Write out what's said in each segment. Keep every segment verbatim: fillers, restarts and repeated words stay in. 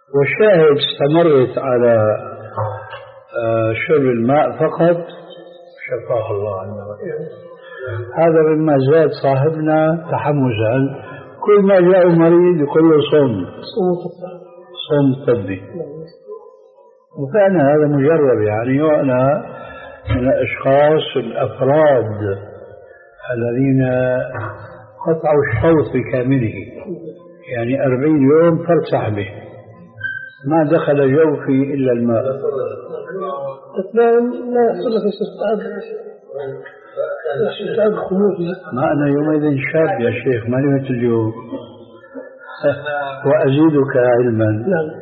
والشاهد استمرت على شرب الماء فقط، شفاه الله عنا وإياه. هذا مما زاد صاحبنا تحمسا، كل ما جاء مريض يقول له صم صم طبي. وكان هذا مجرب يعني، وأنا من الأشخاص الأفراد الذين قطعوا الشوط بكامله، يعني أربعين يوم فرسح به، ما دخل جوفي إلا الماء. لا يحصل لك استعداد استعداد خمول. ما أنا يومئذ شاب يا شيخ، ماني مثل اليوم. وأزيدك علما،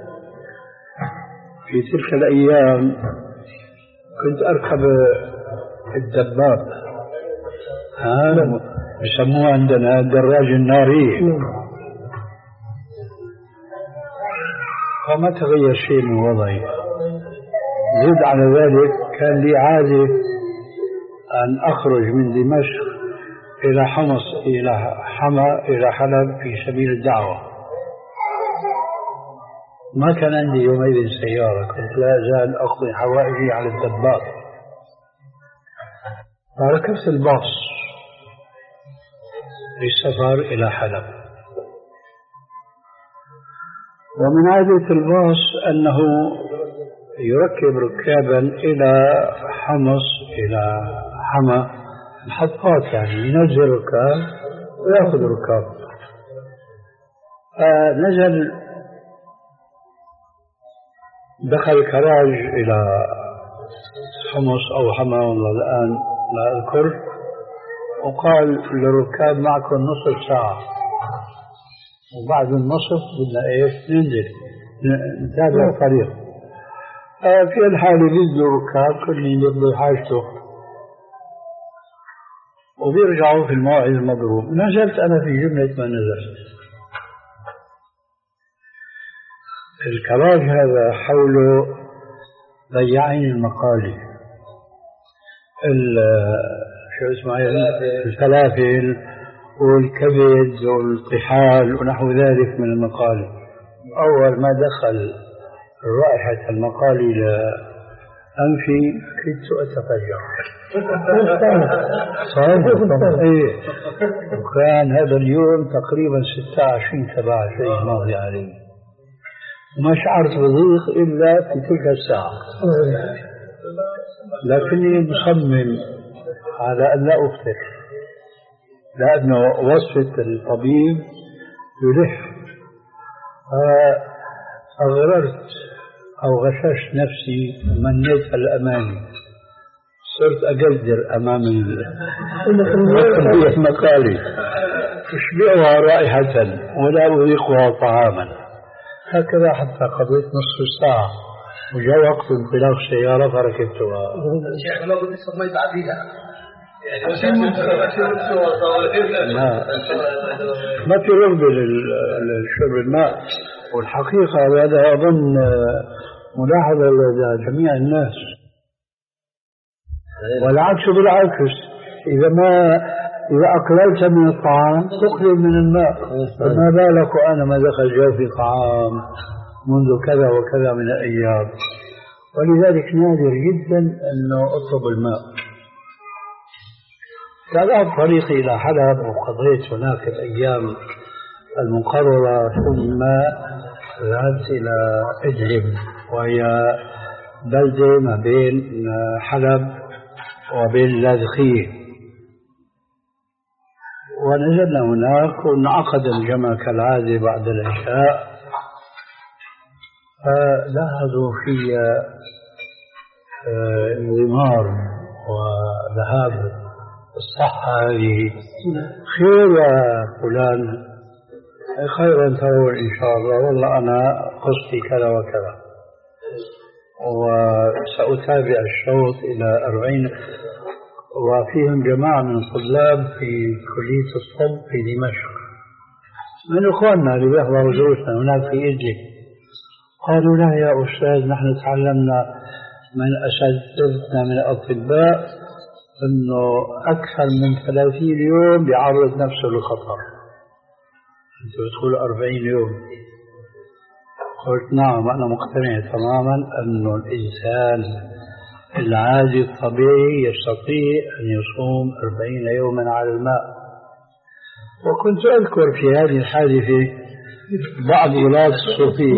في تلك الأيام كنت أركب الدباب، ها يسموه عندنا الدراج الناري، فما تغير شيء من وضعي. زد على ذلك كان لي عادة أن أخرج من دمشق إلى حمص إلى حما إلى حلب في سبيل الدعوة. ما كان عندي يومئذ سيارة، كنت لا أزال أقضي حوائجي على الدباب، فركبت الباص للسفر إلى حلب. ومن عادة الباص أنه يركب ركابا إلى حمص إلى حما، محطات يعني، ينزل ركاب ويأخذ ركاب. فنزل دخل كراج إلى حمص أو حما والله الآن لا أذكر، وقال للركاب معكم نصف ساعة، وبعد النصف بدنا إيش ننزل نتابع الطريق. في الحالة بينزلوا الركاب كل يقضي حاجته وبيرجعوا في الموعد المضروب. نزلت أنا في جملة ما نزلت. الكراج هذا حوله ضيعين المقالي، شو اسمه الفلافل والكبد والطحال ونحو ذلك من المقالي. أول ما دخل رائحة المقالي لأنفي كنت أتفجر. صحيح. إيه. وكان هذا اليوم تقريبا ستة وعشرين سبعة وعشرين ماضي عليه، وما شعرت بضيق إلا في تلك الساعة، لكني مصمم على أن لا أفطر، لأنه وصفة الطبيب يلح. فأغررت أو غششت نفسي ومنيت الأماني، صرت أقدر أمام المقالي أشبعها رائحة ولا أذيقها طعاما. هكذا حتى قضيت نصف ساعة، وجاء وقت انطلاق السيارة فركبتها. شيخ لو بدي صميت بعديها ما ما في رغبة للشرب الماء. والحقيقة هذا أظن ملاحظة لدى جميع الناس، والعكس بالعكس، إذا ما إذا أقللت من الطعام تقلل من الماء. فما بالك وأنا ما دخل جوفي طعام منذ كذا وكذا من الأيام. ولذلك نادر جدا أنه أطلب الماء. فذهب طريقي إلى حلب وقضيت هناك الأيام المقررة، ثم ذهبت إلى إدلب وهي بلدة ما بين حلب وبين اللاذقية، ونزلنا هناك وانعقد الجمع كالعادة بعد العشاء. فلاحظوا في انضمار وذهاب الصحة هذه. خير يا فلان، خيرا ترون إن شاء الله، والله أنا قصتي كذا وكذا، وسأتابع الشوط إلى أربعين، وفيهم جماعة من الطلاب في كلية الطب في دمشق من إخواننا اللي بيحضروا دروسنا هناك في إدلب. قالوا لا يا أستاذ، نحن تعلمنا من أساتذتنا من الأطباء أنه أكثر من ثلاثين يوم بيعرض نفسه للخطر. أنت بتقول أربعين يوم. قلت نعم أنا مقتنع تماما أن الإنسان العادي الطبيعي يستطيع أن يصوم أربعين يوما على الماء. وكنت أذكر في هذه الحادثة بعض ولاة الصوفية.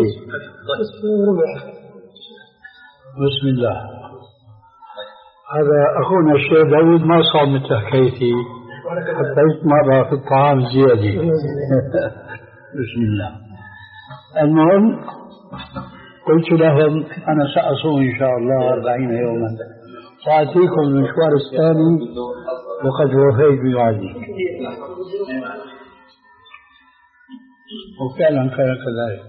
بسم الله. هذا أخونا الشيخ داود ما صام مثل حكايتي، حتى مرة في الطعام زيادة. بسم الله. المهم قلت لهم أنا سأصوم إن شاء الله أربعين يوما سأتيكم المشوار الثاني وقد وفيت بوعدي. وفعلا كان كذلك.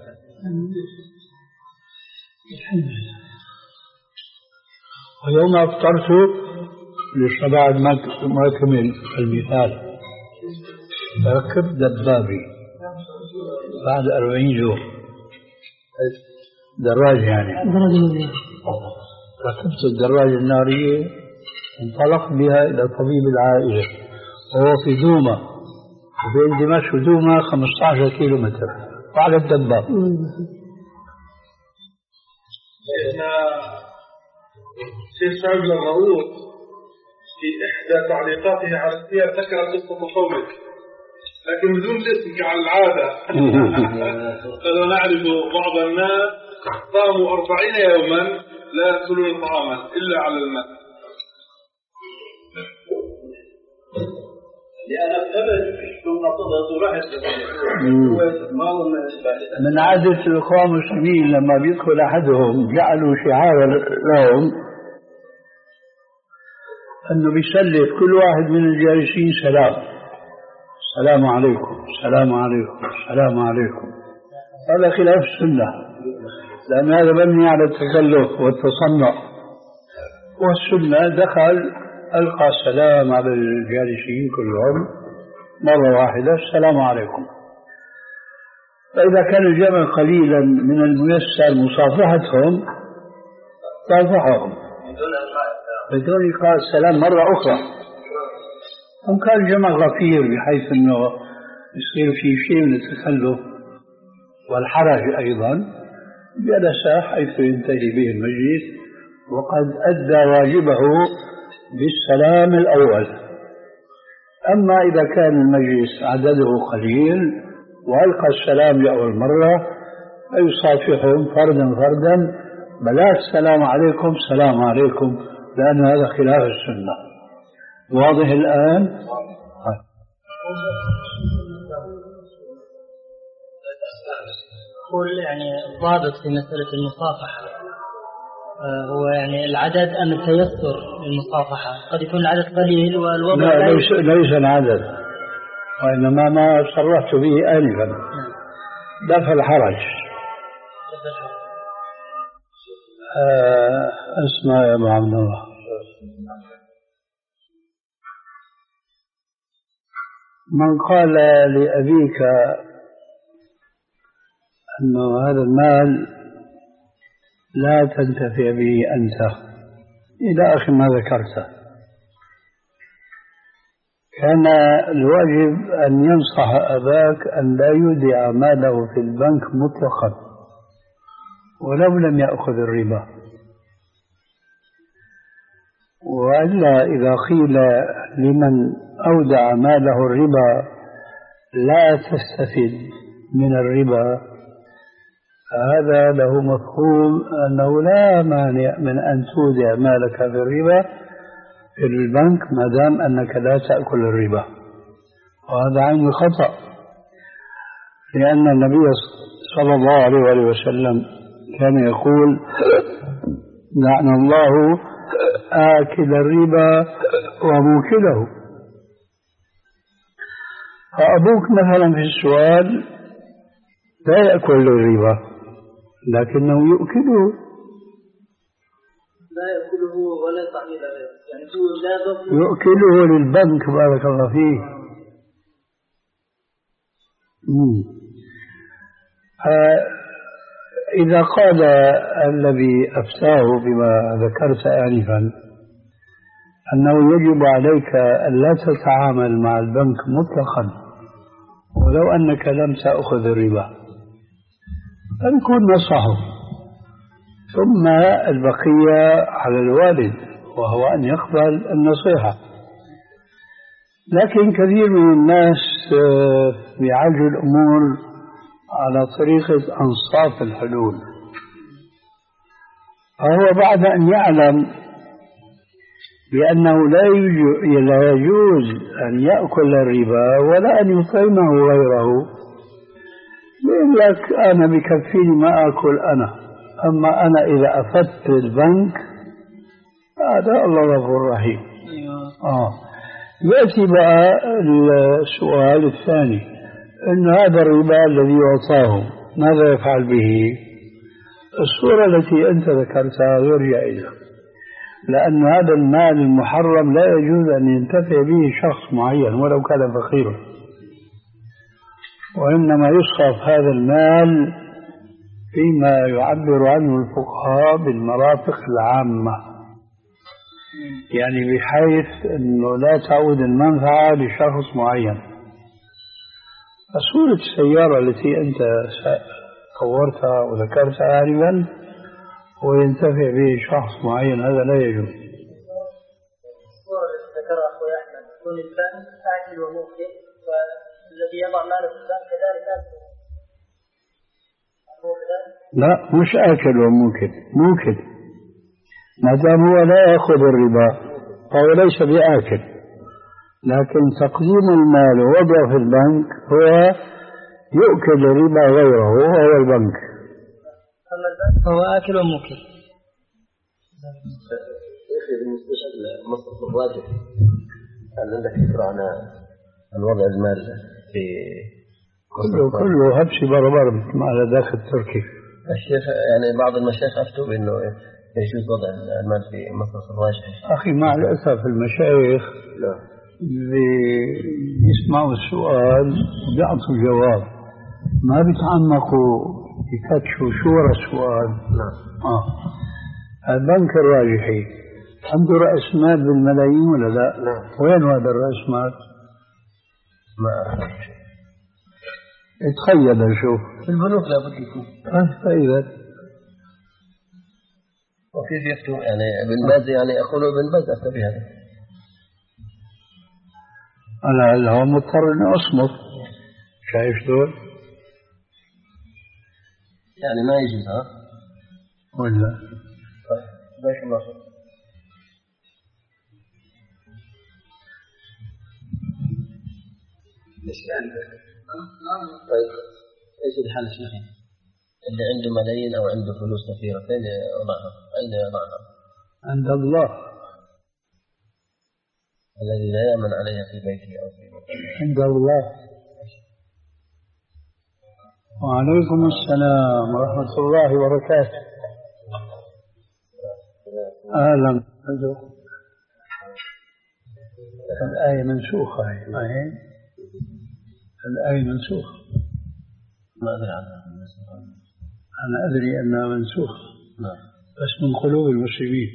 ويوم أفطرت لسه بعد ما كمل المثال ركبت دبابي بعد أربعين يوم دراجة يعني ركبت الدراجة النارية انطلق بها إلى طبيب العائلة وهو في دومة وبين دمشق ودومة خمسة عشر كيلو متر وعلى الدباب. الشيخ شعيب الغوث في إحدى تعليقاته على السير ذكر قصة صومك لكن بدون الاسم كعلى العادة. فلو نعرف بعض الناس صاموا أربعين يوما لا يأكلون طعاما إلا على الماء. لأن الثبت ثم تضغط رحل من عادة الإخوان المسلمين لما بيدخل أحدهم جعلوا شعارا لهم أنه بيسلف كل واحد من الجالسين سلام السلام عليكم السلام عليكم السلام عليكم. هذا خلاف السنة لأن هذا مبني على التكلف والتصنع، والسنة دخل ألقى السلام على الجالسين كلهم مرة واحدة السلام عليكم. فإذا كان الجمع قليلا من الميسر مصافحتهم صافحهم بدون إلقاء السلام مرة أخرى. هم كان الجمع غفير بحيث أنه يصير في شيء من التكلف والحرج أيضا جلس حيث ينتهي به المجلس وقد أدى واجبه بالسلام الأول. أما إذا كان المجلس عدده قليل وألقى السلام لأول مرة فيصافحهم فردا فردا بلا السلام عليكم السلام عليكم لأن هذا خلاف السنة. واضح الآن؟ قول يعني الضابط في مسألة المصافحة هو يعني العدد أم التيسر للمصافحة؟ قد يكون العدد قليل والوضع لا ليس, ليس العدد وإنما ما صرحت به آنفا دفع الحرج. آه اسمع يا أبو عبد الله، من قال لأبيك أنه هذا المال لا تنتفع به أنت إلى آخر ما ذكرته كان الواجب أن ينصح أباك أن لا يودع ماله في البنك مطلقا ولو لم يأخذ الربا. وإلا إذا قيل لمن أودع ماله الربا لا تستفيد من الربا هذا له مفهوم أنه لا مانع من أن تودع مالك في الربا في البنك ما دام أنك لا تأكل الربا، وهذا عين خطأ لأن النبي صلى الله عليه وسلم كان يقول لعن الله آكل الربا وموكله. فأبوك مثلا في السؤال لا يأكل الربا لكنه يؤكله لا يأكله ولا يطعم يعني لا يؤكله للبنك بارك الله فيه. إذا قال الذي أفتاه بما ذكرت آنفا أنه يجب عليك أن لا تتعامل مع البنك مطلقا ولو أنك لم تأخذ الربا فنكون نصحه، ثم البقية على الوالد وهو أن يقبل النصيحة. لكن كثير من الناس بيعالجوا الأمور على طريقة أنصاف الحلول، فهو بعد أن يعلم بأنه لا يجوز أن يأكل الربا ولا أن يطعمه غيره، يقول لك أنا بكفيني ما أكل أنا، أما أنا إذا أفدت البنك هذا الله غفور رحيم. آه. يأتي بقى السؤال الثاني، أن هذا الربا الذي يعطاه ماذا يفعل به؟ الصورة التي أنت ذكرتها غير جائزة، لأن هذا المال المحرم لا يجوز أن ينتفع به شخص معين ولو كان فقيرا، وإنما يصرف هذا المال فيما يعبر عنه الفقهاء بالمرافق العامة، يعني بحيث أنه لا تعود المنفعة لشخص معين. فصورة السيارة التي أنت صورتها وذكرتها آنفا وينتفع به شخص معين هذا لا يجوز. الصورة التي ذكرها أخوي أحمد يكون البنك آكل وموكل، والذي يضع ماله في البنك كذلك آكل. لا مش آكل وموكل، موكل ما دام هو لا يأخذ الربا فهو ليس بآكل، لكن تقديم المال ووضعه في البنك هو يؤكل الربا غيره وهو البنك. أما البنك هو آكل وموكل. بالنسبة لمصرف الواجب، هل عندك فكرة عن الوضع المال في كله كله هبش بربر مثل على داخل تركي؟ الشيخ يعني بعض المشايخ أفتوا بأنه يجوز وضع المال في مصرف الواجب. أخي مع الأسف المشايخ لا يسمعوا السؤال وبيعطوا جواب، ما بيتعمقوا يفتشوا شو ورا السؤال. نعم. آه. البنك الراجحي عنده رأس مال بالملايين ولا لا؟ نعم. وين هذا الرأس مال؟ ما أعرف. تخيل شوف في البنوك لابد يكون. آه فإذا وكيف يفتوا يعني ابن باز، يعني يقولوا ابن باز أفتى بهذا. أنا هو مضطر إني أصمت، شايف دول؟ يعني ما يجوز ها؟ ولا؟ طيب باش الله خير. ايش عندك؟ طيب ايش الحل شيخي؟ اللي عنده ملايين او عنده فلوس كثيره فين يضعها؟ اين يضعها؟ عند الله الذي لا يأمن عليها في بيته او في مكانه. عند الله. وعليكم السلام ورحمة الله وبركاته. أهلا. الآية منسوخة، هاي الآية منسوخة. ما أدري عنها. أنا أدري أنها منسوخة. نعم. بس من قلوب المسلمين.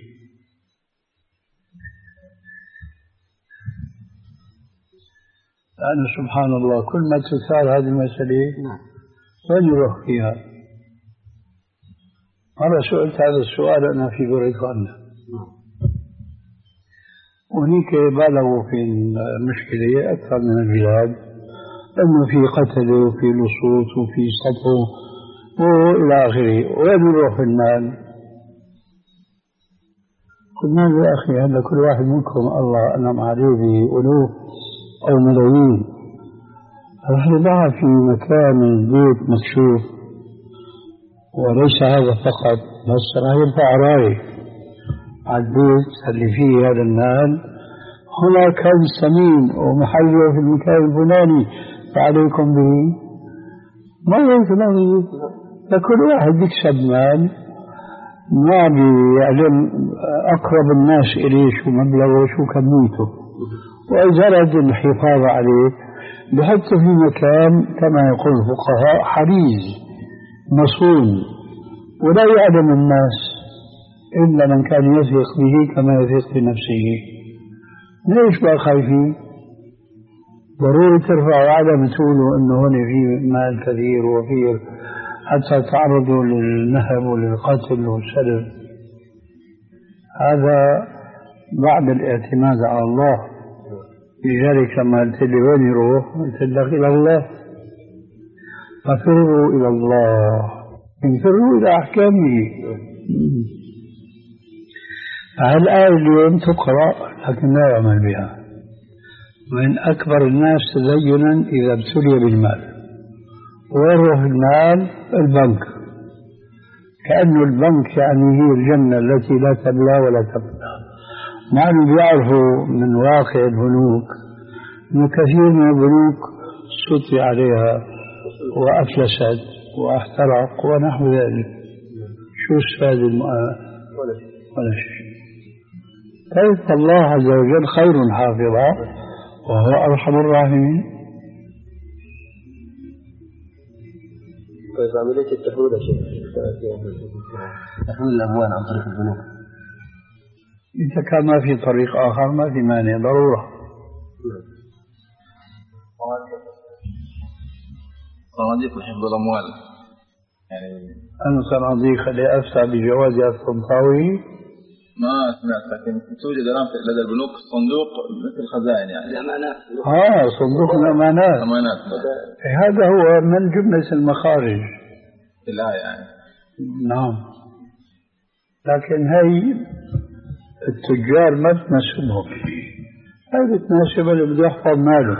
لأن سبحان الله كل ما تثار هذه المسألة وين يروح فيها؟ مرة سئلت هذا السؤال أنا في بريطانيا، وهنيك بالغوا في المشكلة أكثر من البلاد، أنه في قتل وفي لصوص وفي سطو وإلى آخره، وين يروح المال؟ قلنا يا أخي هذا كل واحد منكم الله أنعم عليه بألوف أو ملايين، راح يضعها في مكان البيت مكشوف، وليس هذا فقط، بس راح يرفع راية على البيت اللي فيه هذا المال، هنا كان ثمين ومحله في المكان الفلاني فعليكم به. ما يمكن لكل واحد يكسب مال ما بيعلم أقرب الناس إليه شو مبلغه وشو كميته، وإذا أراد الحفاظ عليه بحطه في مكان كما يقول الفقهاء حريز مصون، ولا يعلم الناس إلا من كان يثق به كما يثق بنفسه. ليش بقى خايفين؟ ضروري ترفعوا عدم تقولوا إنه هنا في مال كثير وفي حتى تعرضوا للنهب وللقتل والسلب. هذا بعد الاعتماد على الله. لذلك لما قلت لي وين يروح؟ قلت لك إلى الله. ففروا إلى الله، انفروا إلى أحكامه. فهالآية اليوم تقرأ لكن لا يعمل بها. من أكبر الناس تدينا إذا ابتلي بالمال. ويروح المال البنك، كأنه البنك يعني هي الجنة التي لا تبلى ولا تبلى. مع أنه بيعرفوا من واقع البنوك أنه كثير من البنوك سطي عليها وأفلست واحترق ونحو ذلك. شو استفاد المؤامرة؟ ولا شيء. كيف الله عز وجل خير حافظا وهو أرحم الراحمين. طيب عملية التحويل يا شيخ، تحويل الأموال عن طريق البنوك، إذا كان ما في طريق آخر ما في مانع، ضرورة. صناديق لحفظ الأموال، يعني أنا صناديق اللي أفتى بجوازها الطنطاوي ما سمعت، لكن توجد الآن لدى البنوك صندوق مثل خزائن يعني الأمانات. آه صندوق الأمانات. أمانات هذا هو من جملة المخارج الآية يعني. نعم، لكن هي التجار ما بتناسبهم، هذا بتناسب اللي بده يحفظ ماله.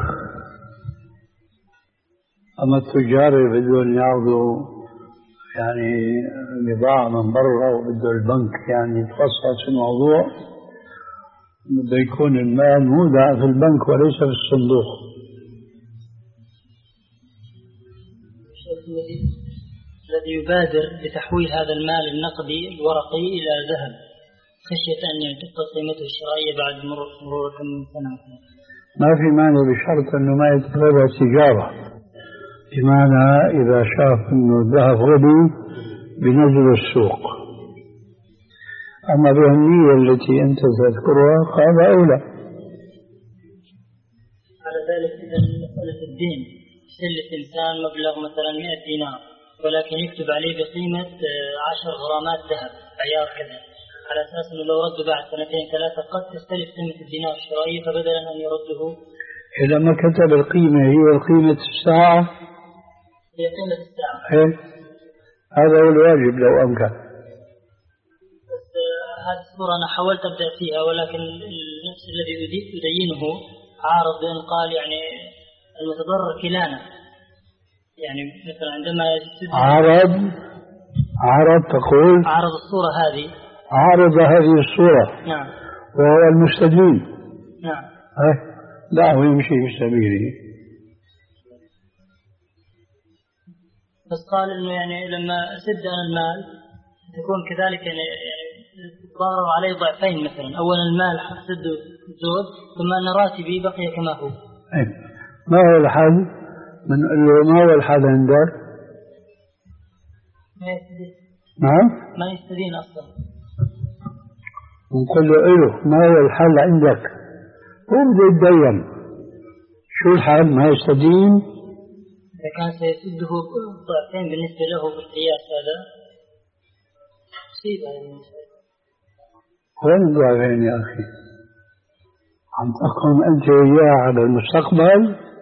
أما التجار اللي بدهم ياخذوا يعني بضاعة من برا وبده البنك يعني يتخصص في الموضوع، بده يكون المال مودع في البنك وليس في الصندوق. الذي يبادر بتحويل هذا المال النقدي الورقي إلى ذهب خشية أن تفقد قيمته الشرائية بعد مرور كم سنة. ما في مانع بشرط أنه ما يتبادر تجارة، بمعنى إذا شاف أنه الذهب غلي بنزل السوق. أما بهالنية التي أنت تذكرها هذا أولى. على ذلك إذا مسألة الدين يسلف إنسان مبلغ مثلا مئة دينار ولكن يكتب عليه بقيمة عشر غرامات ذهب عيار كذا، على أساس أنه لو رده بعد سنتين ثلاثة قد تستلف قيمة الدينار الشرائية، فبدلا أن يرده إذا ما كتب القيمة هي قيمة الساعة، هي قيمة الساعة. إيه؟ هذا هو الواجب لو أمكن. بس هذه الصورة أنا حاولت أبدأ فيها، ولكن النفس الذي أدينه عارض بأن قال يعني المتضرر كلانا، يعني مثلا عندما عارض عارض تقول عارض الصورة هذه، عارض هذه الصورة. نعم. وهو المستدين. نعم. إيه؟ دعه يمشي في سبيله. بس قال إنه يعني لما أسد أنا المال تكون كذلك يعني يعني ضرر علي ضعفين، مثلا أولا المال حسد الزوج ثم أن راتبي بقي كما هو. إيه؟ ما هو الحل؟ من ما هو الحل عندك؟ ما يستدين. نعم؟ ما يستدين أصلا. نقول له إيه ما هو الحل عندك؟ هو بده يتدين. شو الحل؟ ما يستدين؟ إذا كان سيسده ضعفين بالنسبة له بالقياس هذا مصيبة يعني. وين الضعفين يا أخي؟ عم تحكم أنت وياه على المستقبل؟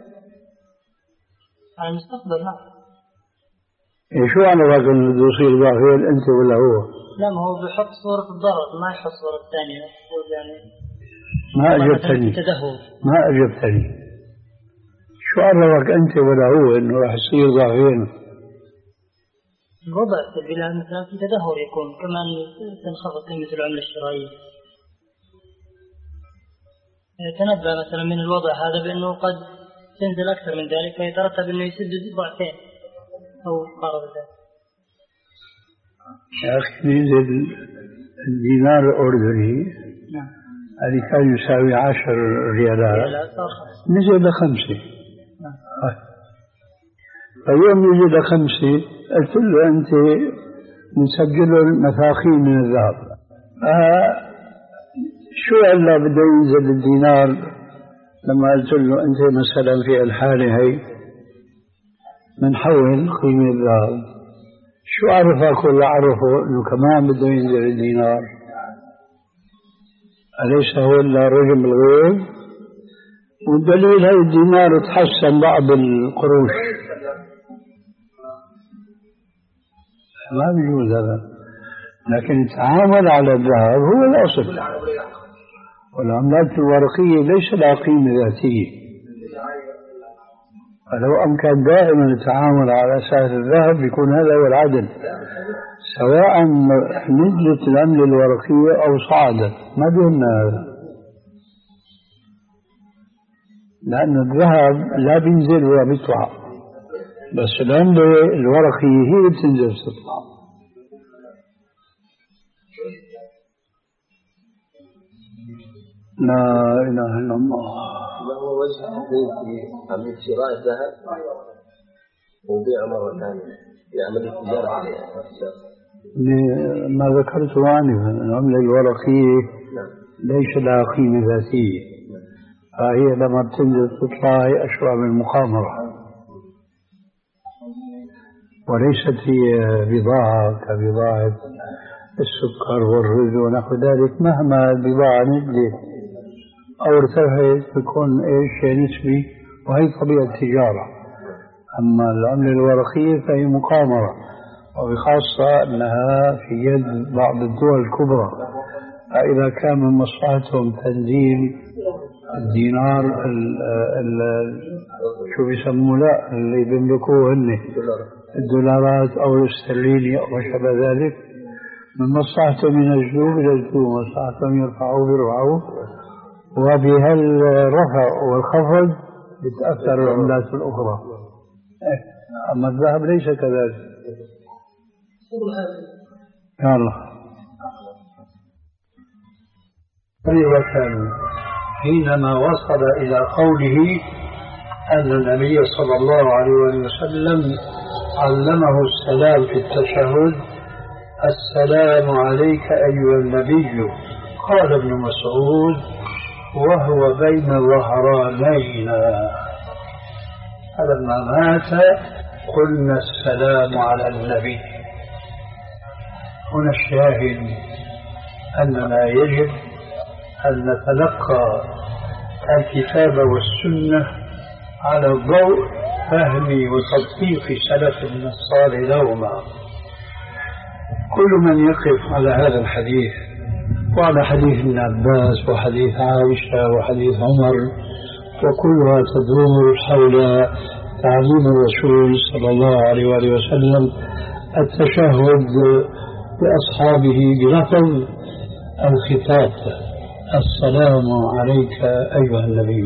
على المستقبل نعم. إيه شو على رأيك إنه بده يصير ضعفين أنت ولا هو؟ لا، ما هو بيحط صورة الضرر ما يحط صورة الثانية يعني. ما أجبتني. تدهور. ما أجبتني. شو عرفك أنت ولا هو إنه راح يصير ضعفين؟ الوضع في البلاد مثلا في تدهور يكون، كمان تنخفض قيمة العملة الشرائية. تنبأ مثلا من الوضع هذا بأنه قد تنزل أكثر من ذلك فيترتب أنه يسدد ضعفين أو قارب ذلك. يا أخي نزل الدينار الأردني اللي كان يساوي عشر ريالات نزل لخمسة. فيوم نزل لخمسة قلت له أنت نسجل المثاقين من الذهب. آه شو إلا بده ينزل الدينار لما قلت له أنت مثلا في الحالة هي من حول قيمة الذهب شو عرفك ولا عرفه إنه كمان بده ينزل الدينار؟ أليس هو إلا رجل بالغيب؟ والدليل هاي الدينار تحسن بعض القروش، ما بيجوز هذا. لكن التعامل على الذهب هو الأصل، والعملات الورقية ليس لها قيمة ذاتية. فلو أمكن دائما التعامل على أساس الذهب يكون هذا هو العدل، سواء نزلت العملة الورقية أو صعدت، ما بيهمنا هذا، لأن الذهب لا بينزل ولا بيطلع، بس العملة الورقية هي بتنزل وتطلع. لا إله إلا الله. ما هو وجه في عملية شراء الذهب وبيعه مرة ثانية في عملية تجارة؟ ما ذكرته عنه، العملة الورقية ليس لها قيمة ذاتية، فهي لما بتنزل تطلع هي أشبه بالمخامرة، وليست هي بضاعة كبضاعة السكر والرز ونحو ذلك. مهما البضاعة نزلت أو ارتفعت بيكون إيش نسبي، وهي طبيعة التجارة. أما العملة الورقية فهي مقامرة، وبخاصة أنها في يد بعض الدول الكبرى، فإذا كان من مصلحتهم تنزيل الدينار ال ال شو بيسموه لا اللي بيملكوه هن الدولارات أو الاسترليني أو ما شابه ذلك، من مصلحتهم ينزلوه ينزلوه، مصلحتهم يرفعوه يرفعوه، وبهالرفع والخفض يتأثر العملات الأخرى. أما الذهب ليس كذلك. يا الله. طريقة حينما وصل إلى قوله أن النبي صلى الله عليه وسلم علمه السلام في التشهد: السلام عليك أيها النبي. قال ابن مسعود: وهو بين ظهرانينا، فلما مات قلنا السلام على النبي. هنا الشاهد أننا يجب أن نتلقى الكتاب والسنة على ضوء فهم وتطبيق سلفنا الصالح لهما. كل من يقف على هذا الحديث وعلى حديث ابن عباس وحديث عائشة وحديث عمر، وكلها تدور حول تعليم الرسول صلى الله عليه وآله وسلم التشهد لأصحابه بلفظ الخطاب: السلام عليك أيها النبي.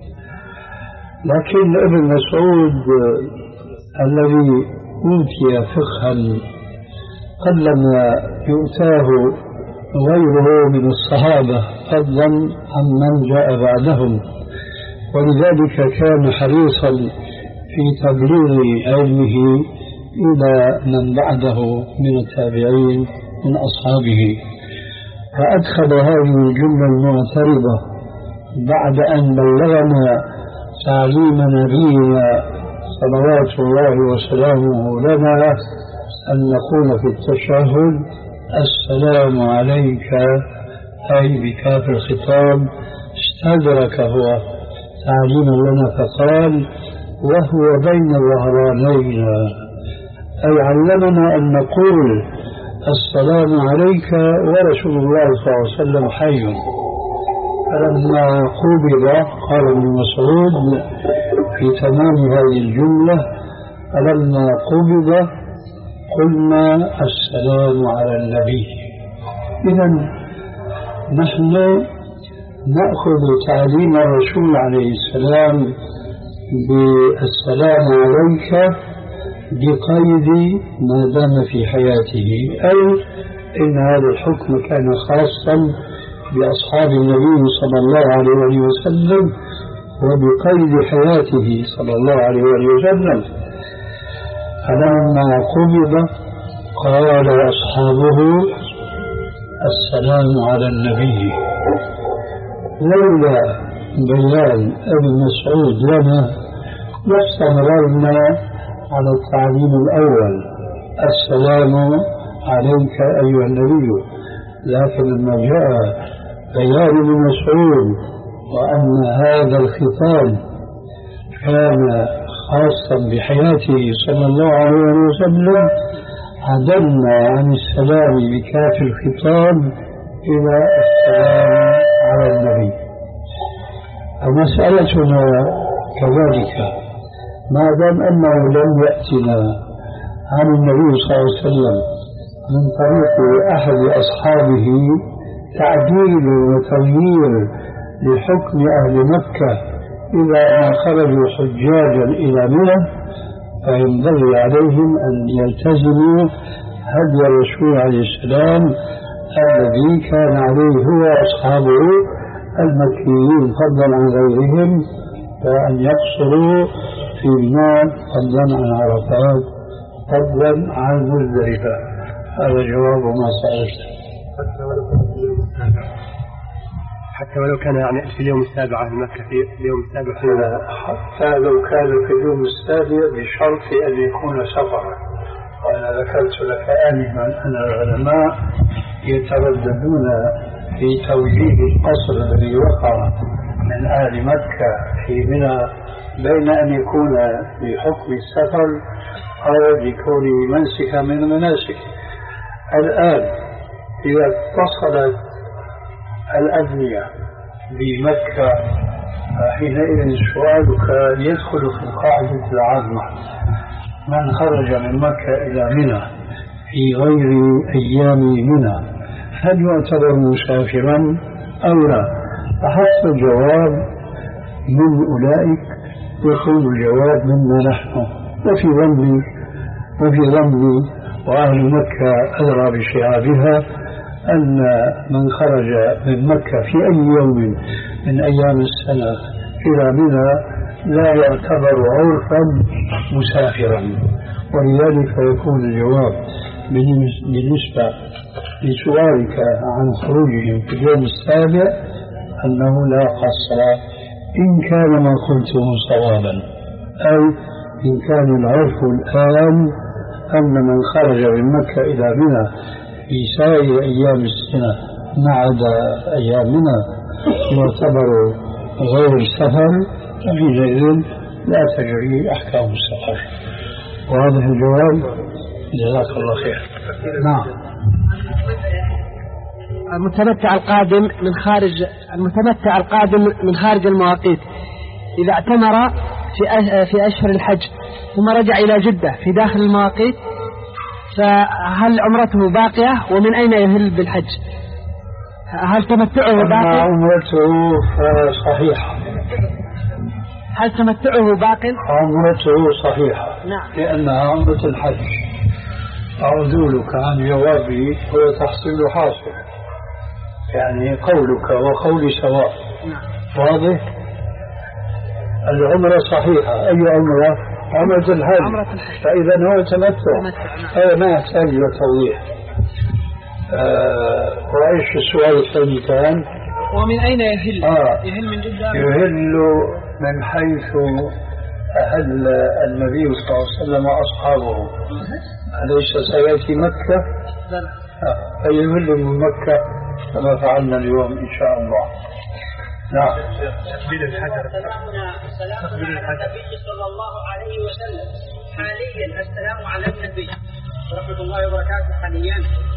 لكن ابن مسعود الذي أوتي فقها قلما يؤتاه غيره من الصحابة فضلا عن من جاء بعدهم، ولذلك كان حريصا في تبليغ علمه إلى من بعده من التابعين من أصحابه، فأدخل هذه الجملة المعترضة بعد أن بلغنا تعليم نبينا صلوات الله وسلامه لنا أن نقول في التشهد: السلام عليك، أي بكاف الخطاب. استدرك هو تعليما لنا فقال: وهو بين الظهرانين، أي علمنا أن نقول السلام عليك ورسول الله صلى الله عليه وسلم حي. فلما قبض قال ابن مسعود في تمام هذه الجملة: فلما قبض قلنا السلام على النبي. إذن نحن نأخذ تعليم الرسول عليه السلام بالسلام عليك بقيد ما دام في حياته، أي إن هذا الحكم كان خاصا بأصحاب النبي صلى الله عليه وسلم وبقيد حياته صلى الله عليه وسلم. فلما قبض قال أصحابه: السلام على النبي. لولا بيان ابن مسعود لنا لاستمررنا على التعليم الأول: السلام عليك أيها النبي. لكن لما جاء بيان ابن مسعود وأن هذا الخطاب كان خاصا بحياته صلى الله عليه وسلم عدلنا عن السلام بكاف الخطاب إلى السلام على النبي. ومسألتنا كذلك ما دام أنه لم يأتنا عن النبي صلى الله عليه وسلم من طريق أحد أصحابه تعديل وتغيير لحكم أهل مكة إذا ما خرجوا حجاجا إلى منى، فينبغي عليهم أن يلتزموا هدي الرسول عليه السلام الذي كان عليه هو أصحابه المكيين فضلا عن غيرهم، وأن يقصروا في منى فضلا عن عرفات فضلا عن مزدلفة. هذا جواب ما سألته. حتى ولو كان يعني في اليوم السابع في مكة في اليوم السابع حتى لو كان في اليوم السابع بشرط أن يكون سفرا. وأنا ذكرت لك آنفا أن العلماء يترددون في توجيه القصر الذي وقع من أهل مكة في منى بين أن يكون بحكم السفر أو بكون منسكا من المناسك. الآن إذا اتصلت الأبنية بمكة حينئذ سؤالك يدخل في القاعدة العامة: من خرج من مكة إلى منى في غير أيام منى هل يعتبر مسافرا أو لا؟ فحسب الجواب من أولئك يكون الجواب منا نحن، وفي ظني وفي ظني وأهل مكة أدرى بشعابها أن من خرج من مكة في أي يوم من أيام السنة إلى منى لا يعتبر عرفا مسافرا. ولذلك يكون الجواب بالنسبة لسؤالك عن خروجهم في اليوم السابع أنه لا قصر إن كان ما قلته صوابا، أي إن كان العرف الآن أن من خرج من مكة إلى منى في سائر أيام السنة ما عدا أيام منى يعتبر غير سفر، فحينئذ لا تجري أحكام السفر. وهذا الجواب جزاك الله خير. نعم. المتمتع القادم من خارج المتمتع القادم من خارج المواقيت إذا اعتمر في في أشهر الحج ثم رجع إلى جدة في داخل المواقيت، فهل عمرته باقية؟ ومن أين يهل بالحج؟ هل تمتعه باقي؟ عمرته صحيحة. هل تمتعه باق؟ عمرته صحيحة. نعم. لأنها عمرة الحج. أعذولك عن جوابي هو تحصيل حاصل، يعني قولك وقولي سواء. نعم. واضح؟ العمرة صحيحة. أي عمرة؟ عمرة الحج. عمرة الحج. فإذا هو تمتع. نعم. هذا ما يحتاج إلى توضيح. آه وإيش السؤال الثاني كان؟ ومن أين يهل؟ آه. يهل من جدة؟ يهل من حيث أهل النبي صلى الله عليه وسلم وأصحابه. أليس سيأتي مكة؟ لا. آه. فيهل من مكة كما فعلنا اليوم إن شاء الله. نعم. تقبيل الحجر. تقبيل النبي صلى الله عليه وسلم حاليا. السلام على النبي ورحمة الله وبركاته حاليا.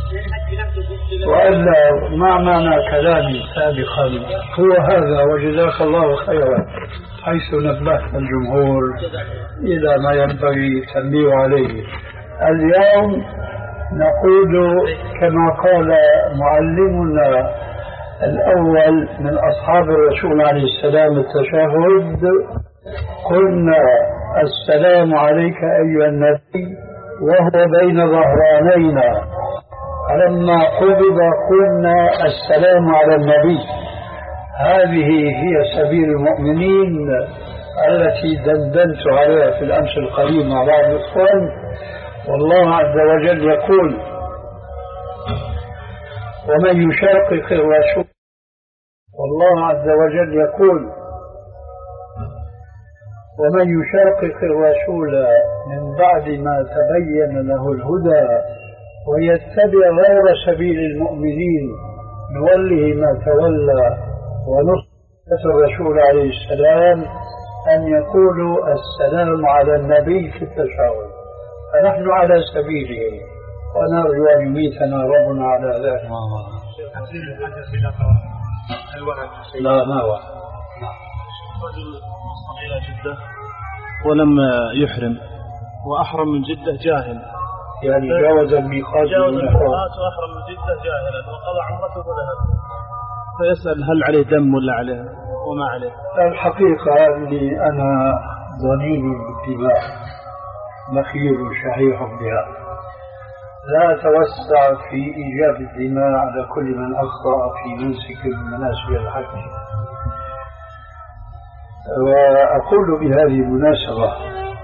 وإلا ما معنى كلامي سابقا هو هذا، وجزاك الله خيرا، حيث نبهت الجمهور إلى ما ينبغي التنبيه عليه. اليوم نقول كما قال معلمنا الأول من أصحاب الرسول عليه السلام التشهد: قلنا السلام عليك أيها النبي وهو بين ظهرانينا. فلما قبض قلنا السلام على النبي. هذه هي سبيل المؤمنين التي دندنت عليها في الأمس القريب مع بعض الإخوان. والله عز وجل يقول: ومن يشاقق الرسول. والله عز وجل يقول: ومن يشاقق الرسول من بعد ما تبين له الهدى ويتبع غير سبيل المؤمنين نوله ما تولى ونصرة الرسول عليه السلام أن يقولوا السلام على النبي في التشاور، فنحن على سبيله ونرجو أن يميتنا ربنا على ذلك. لا ما هو إلى جدة ولم يحرم وأحرم من جدة جاهل، يعني جاوز الميقات جاوز الميقات وأحرم من جدة جاهلا وقضى عمرته وذهب، فيسأل هل عليه دم ولا عليه وما عليه؟ الحقيقة أني أنا ضنين بالدماء مخير شحيح بها، لا أتوسع في إيجاب الدماء على كل من أخطأ في منسك من مناسك الحج. وأقول بهذه المناسبة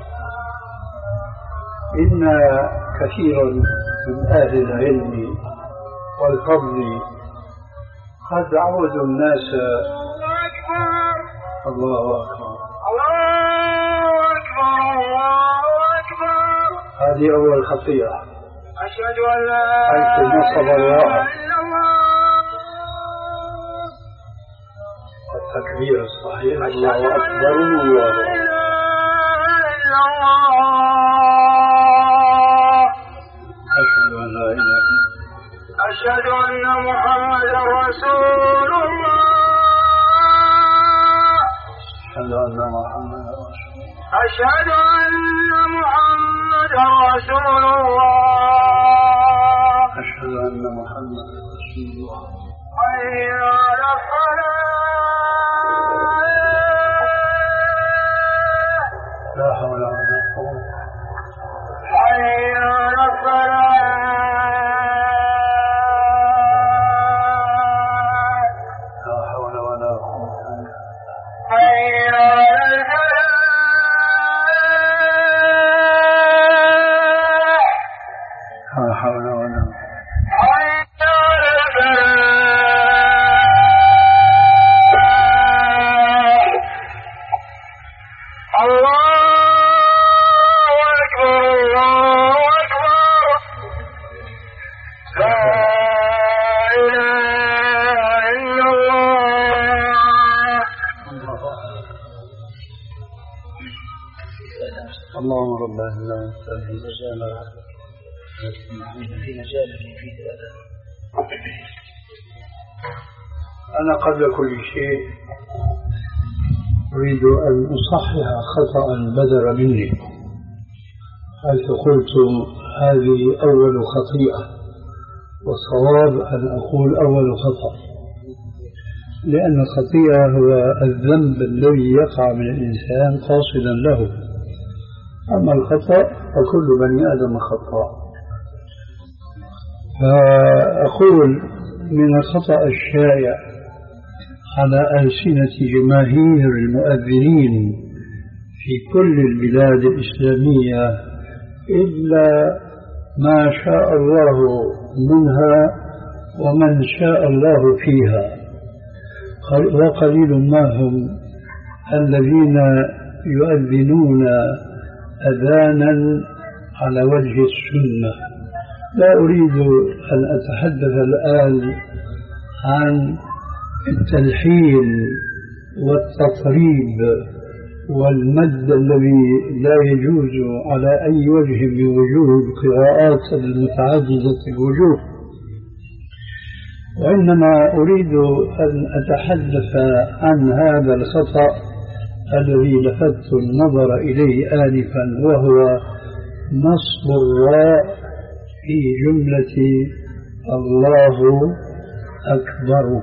إن كثيرا من أهل العلم والفضل قد عودوا الناس. الله أكبر الله أكبر الله أكبر. هذه أول خطيئة. أشهد أن لا إله إلا الله. التكبير الصحيح الله أكبر الله أشهد أن لا إله إلا الله. أشهد أن محمدا رسول الله. أشهد أن محمدا رسول الله. أشهد أن محمدا رسول الله. أشهد أن محمدا رسول الله. حي على الصلاة. لا حول ولا قوة. حي على الصلاة. لا حول ولا قوة. حي على الفلاح. لا حول ولا قوة. حي على الفلاح. الله اللهم رب العالمين في مجال في مجال في أنا قبل كل شيء أريد أن أصحح خطأ بدر مني، حيث قلت هذه أول خطيئة، والصواب أن أقول أول خطأ، لأن الخطيئة هو الذنب الذي يقع من الإنسان قاصدا له، أما الخطأ فكل بني آدم خطاء. فأقول من الخطأ الشائع على ألسنة جماهير المؤذنين في كل البلاد الإسلامية إلا ما شاء الله منها ومن شاء الله فيها، وقليل ما هم الذين يؤذنون أذانا على وجه السنة. لا أريد أن أتحدث الآن عن التلحين والتطريب والمد الذي لا يجوز على أي وجه من وجوه القراءات المتعددة الوجوه، وإنما أريد أن أتحدث عن هذا الخطأ الذي لفتت النظر إليه آنفا، وهو نصب الراء في جملة الله أكبر.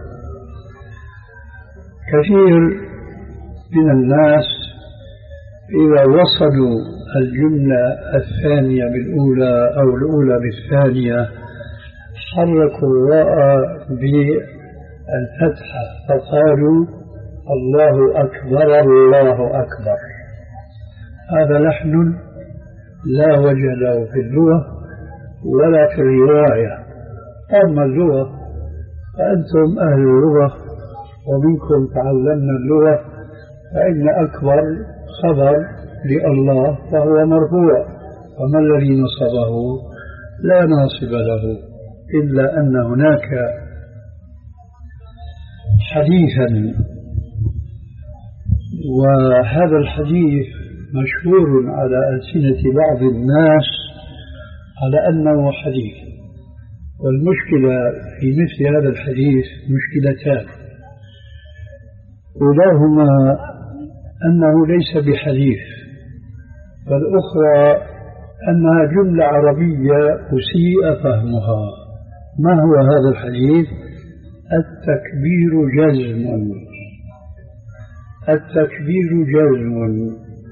كثير من الناس إذا وصلوا الجملة الثانية بالأولى أو الأولى بالثانية حركوا الراء بالفتحة فقالوا الله أكبر الله أكبر. هذا لحن لا وجه له في اللغة ولا في الرواية. أما اللغة فأنتم أهل اللغة ومنكم تعلمنا اللغة، فإن أكبر خبر لله فهو مرفوع، وما الذي نصبه؟ لا ناصب له، إلا أن هناك حديثا، وهذا الحديث مشهور على ألسنة بعض الناس على أنه حديث. والمشكلة في مثل هذا الحديث مشكلتان، أولاهما أنه ليس بحديث، والأخرى أنها جملة عربية أسيء فهمها. ما هو هذا الحديث؟ التكبير جزم. التكبير جزم.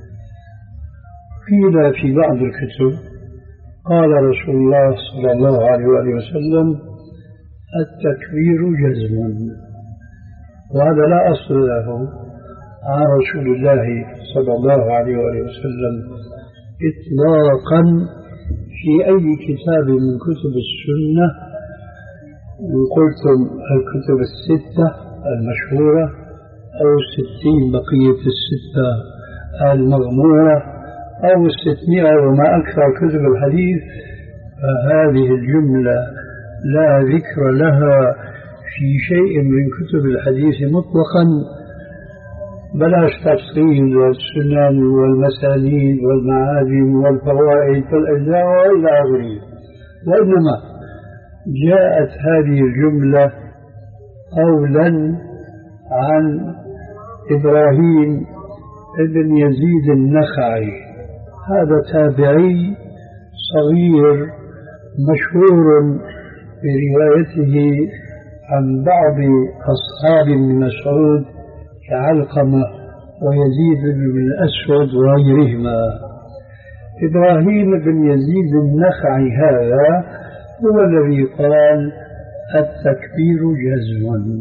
قيل في بعض الكتب قال رسول الله صلى الله عليه وآله وسلم التكبير جزم، وهذا لا أصل له عن رسول الله صلى الله عليه وآله وسلم إطلاقا في أي كتاب من كتب السنة. إن قلتم الكتب الستة المشهورة أو الستين بقية الستة المغمورة أو الستمائة وما أكثر كتب الحديث، فهذه الجملة لا ذكر لها في شيء من كتب الحديث مطلقا، بلاش تفصيل والسنن والمسانيد والمعاجم والفوائد والأجزاء وإلى آخره، وإنما جاءت هذه الجملة قولا عن إبراهيم ابن يزيد النخعي، هذا تابعي صغير مشهور بروايته عن بعض أصحاب ابن مسعود كعلقمة ويزيد بن الأسود وغيرهما. إبراهيم بن يزيد النخعي هذا هو الذي قال التكبير جزم.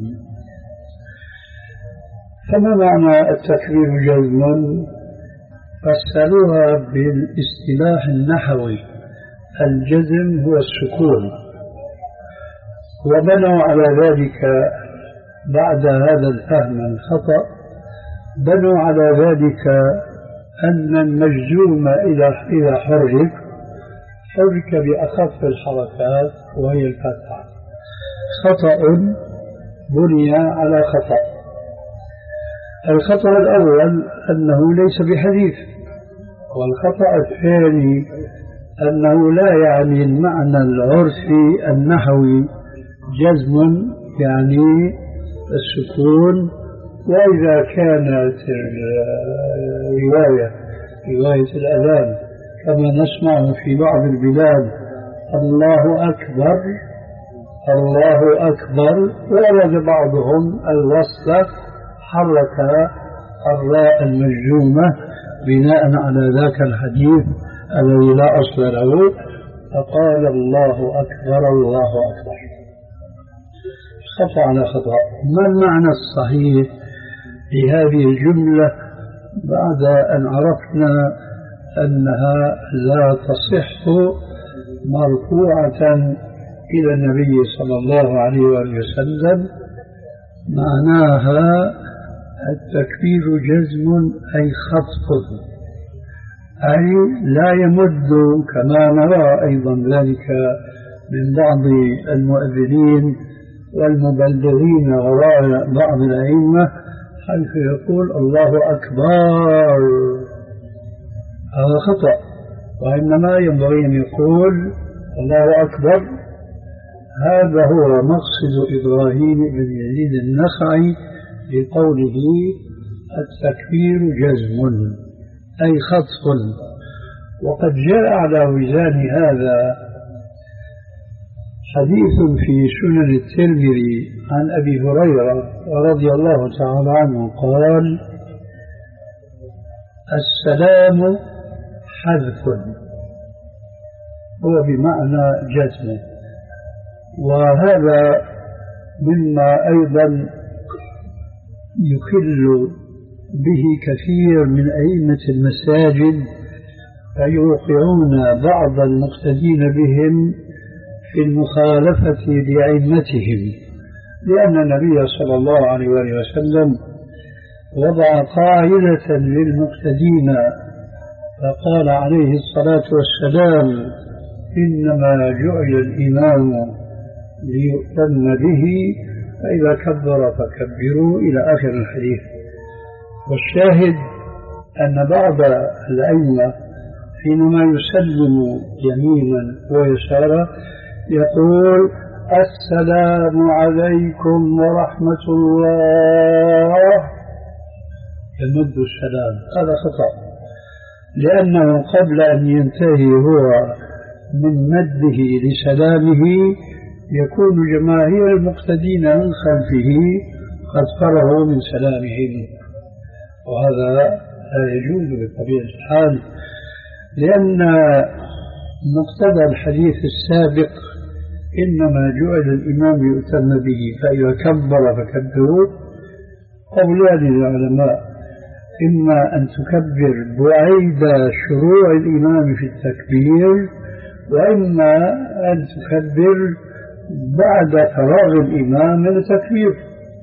فما معنى التكبير جزم؟ فسروها بالاصطلاح النحوي، الجزم هو السكون، وبنوا على ذلك بعد هذا الفهم الخطأ، بنوا على ذلك أن المجزوم إذا حرك حرك بأخف الحركات وهي الفتحة. خطأ بني على خطأ. الخطأ الأول أنه ليس بحديث، والخطأ الثاني أنه لا يعني المعنى العرفي النحوي جزم يعني السكون. وإذا كانت الرواية رواية الأذان كما نسمع في بعض البلاد الله أكبر الله أكبر، ورد بعضهم الوصلة حرك الراء المجزومة بناء على ذاك الحديث الذي لا أصل له، فقال الله أكبر الله أكبر. خطأ على خطأ. ما المعنى الصحيح لهذه الجملة بعد أن عرفنا أنها لا تصح مرفوعة إلى النبي صلى الله عليه وآله وسلم؟ معناها التكبير جزم أي خطف، أي لا يمد كما نرى أيضا ذلك من بعض المؤذنين والمبلغين وراء بعض الأئمة، حيث يقول الله أكبر. هذا خطأ، وإنما ينبغي أن يقول الله أكبر. هذا هو مقصد إبراهيم بن يزيد النخعي بقوله التكبير جزم أي خطف. وقد جاء على وزان هذا حديث في سنن الترمذي عن أبي هريرة رضي الله تعالى عنه قال السلام حذف، هو بمعنى جزم. وهذا مما أيضا يخل به كثير من أئمة المساجد، فيوقعون بعض المقتدين بهم في المخالفة لأئمتهم، لأن النبي صلى الله عليه وسلم وضع قاعدة للمقتدين فقال عليه الصلاة والسلام إنما جعل الإمام ليؤتم به فإذا كبر فكبروا إلى آخر الحديث. والشاهد أن بعض الأئمة حينما يسلم يمينا ويسارا يقول السلام عليكم ورحمة الله، يمد السلام. هذا خطأ، لأنه قبل أن ينتهي هو من مده لسلامه يكون جماهير المقتدين من خلفه قد فرغوا من سلامهم، وهذا لا يجوز بطبيعة الحال، لأن مقتضى الحديث السابق إنما جعل الإمام يؤتم به فإذا كبر فكبروا. قولان للعلماء: إما أن تكبر بعيد شروع الإمام في التكبير، وإما أن تكبر بعد فراغ الإمام من التكبير.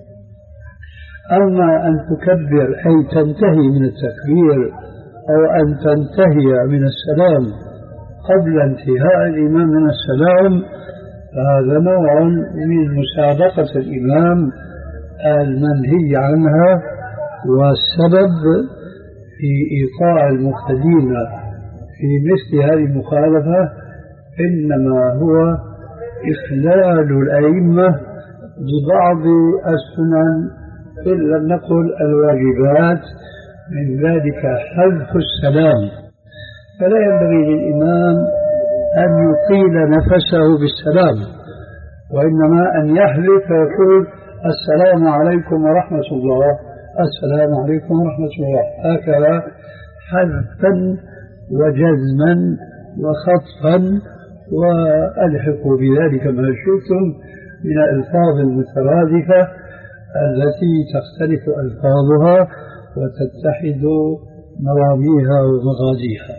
أما أن تكبر أي تنتهي من التكبير أو أن تنتهي من السلام قبل انتهاء الإمام من السلام فهذا نوع من مسابقة الإمام المنهي عنها، والسبب في إيقاع المقتدين في مثل هذه المخالفة إنما هو إخلال الأئمة ببعض السنن إن لم نقل الواجبات، من ذلك حذف السلام. فلا ينبغي للإمام أن يطيل نفسه بالسلام، وإنما أن يحلف فيقول السلام عليكم ورحمة الله، السلام عليكم ورحمة الله، هكذا حذفا وجزما وخطفا، وألحقوا بذلك ما شئتم من الألفاظ المترادفة التي تختلف ألفاظها وتتحد مراميها ومغازيها.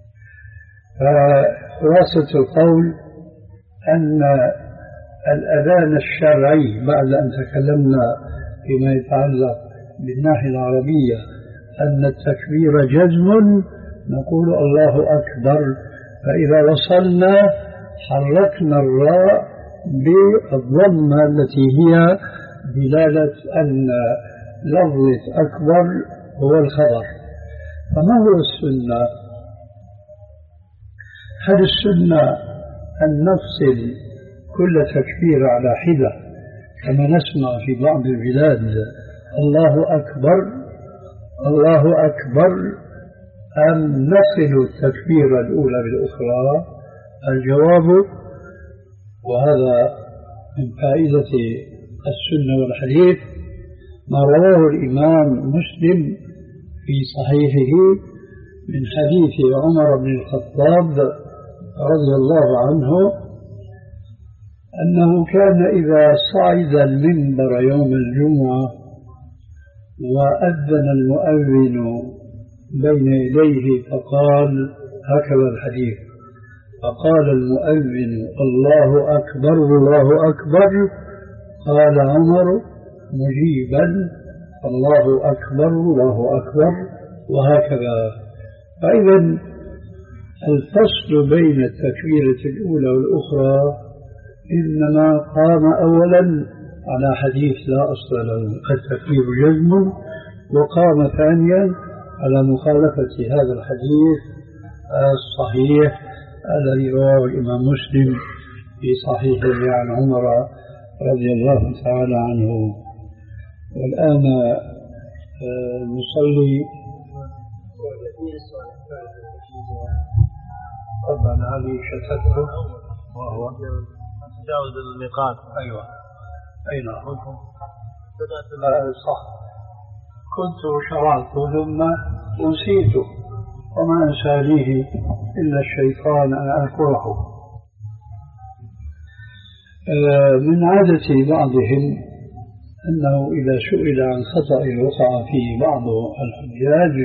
فخلاصة القول أن الأذان الشرعي بعد أن تكلمنا فيما يتعلق بالناحية العربية أن التكبير جزم، نقول الله أكبر، فإذا وصلنا حركنا الراء بالضمة التي هي دلالة أن لفظة أكبر هو الخبر. فما هو السنة؟ هل السنة أن نفصل كل تكبير على حدة كما نسمع في بعض البلاد الله أكبر الله أكبر، أم نصل التكبير الأولى بالأخرى؟ الجواب، وهذا من فائدة السنة والحديث، ما رواه الإمام مسلم في صحيحه من حديث عمر بن الخطاب رضي الله عنه أنه كان إذا صعد المنبر يوم الجمعة وأذن المؤذن بين يديه فقال هكذا الحديث: فقال المؤذن الله أكبر الله أكبر، قال عمر مجيبا الله أكبر الله أكبر، وهكذا. فإذا الفصل بين التكبيرة الأولى والأخرى إنما قام أولا على حديث لا أصل له التكبير جزم، وقام ثانيا على مخالفة هذا الحديث الصحيح الذي رواه الإمام مسلم في صحيحه عن عمر رضي الله تعالى عنه. والآن نصلي. طبعا هذه شتته وهو تجاوز الميقات. أيوة أي نعم صح، كنت شرعت ثم أنسيت وما أنسانيه إلا الشيطان أن أذكره. من عادة بعضهم أنه إذا سئل عن خطأ وقع فيه بعض الحجاج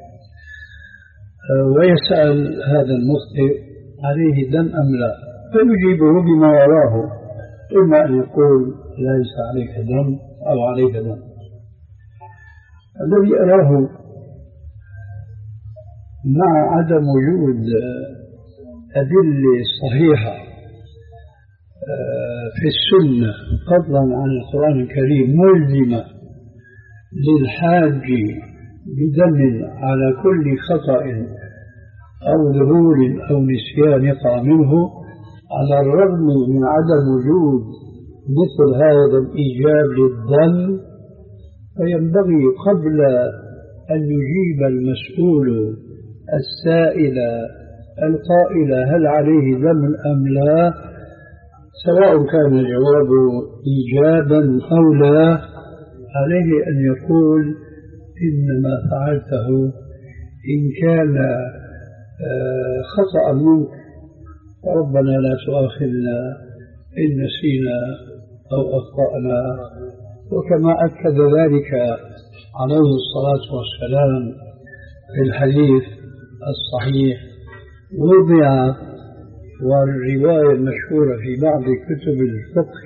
ويسأل هذا المخطئ عليه دم أم لا، فيجيبه بما يراه، إما أن يقول ليس عليك دم أو عليك دم. الذي أراه مع عدم وجود أدلة صحيحة في السنة فضلا عن القرآن الكريم ملزمة للحاج بدم على كل خطأ أو ظهور أو نسيان يقع منه، على الرغم من عدم وجود مثل هذا الإيجاب للظن، فينبغي قبل أن يجيب المسؤول السائل القائل هل عليه دم أم لا، سواء كان الجواب إيجابا أو لا، عليه أن يقول إنما فعلته إن كان خطأ منك ربنا لا تؤاخذنا إن نسينا أو أخطأنا. وكما أكد ذلك عليه الصلاة والسلام في الحديث الصحيح وضع، والرواية المشهورة في بعض كتب الفقه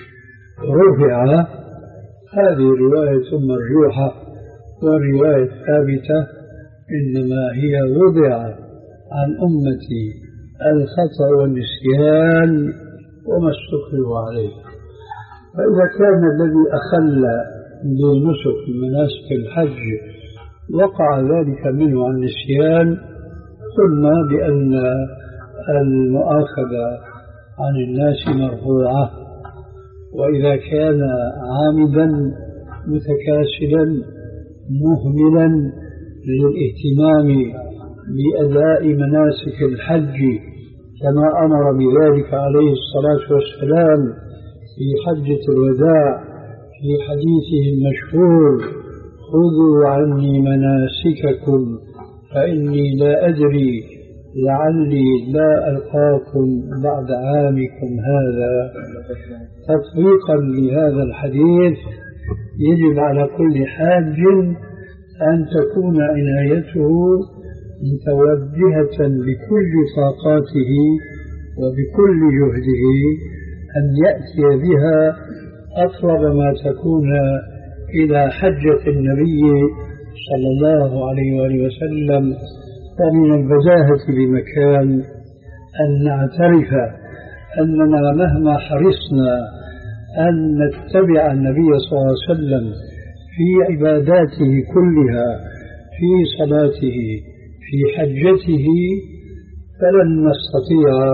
رفع، هذه رواية مرجوحة والرواية ثابتة، إنما هي وضع عن أمتي الخطأ والنسيان وما استكرهوا عليه. فإذا كان الذي أخل بنسك من مناسك الحج وقع ذلك منه عن نسيان، قلنا بأن المؤاخذة عن الناس مرفوعة. وإذا كان عامدا متكاسلا مهملا للاهتمام بأداء مناسك الحج كما أمر بذلك عليه الصلاة والسلام في حجة الوداع في حديثه المشهور خذوا عني مناسككم فإني لا أدري لعلي لا ألقاكم بعد عامكم هذا، تطبيقا لهذا الحديث يجب على كل حاج أن تكون عنايته متوجهة بكل طاقاته وبكل جهده أن يأتي بها أقرب ما تكون إلى حجة النبي صلى الله عليه وآله وسلم. ومن البداهة بمكان أن نعترف أننا مهما حرصنا أن نتبع النبي صلى الله عليه وسلم في عباداته كلها، في صلاته، في حجته، فلن نستطيع